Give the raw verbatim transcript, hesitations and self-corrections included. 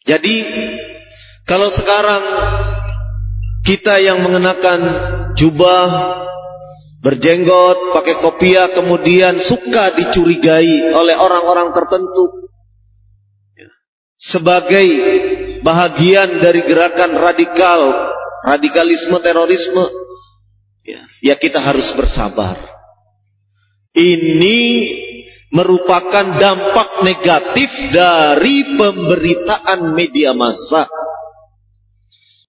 Jadi kalau sekarang kita yang mengenakan jubah, berjenggot, pakai kopiah, kemudian suka dicurigai oleh orang-orang tertentu sebagai bahagian dari gerakan radikal, radikalisme, terorisme, ya, ya kita harus bersabar. Ini merupakan dampak negatif dari pemberitaan media massa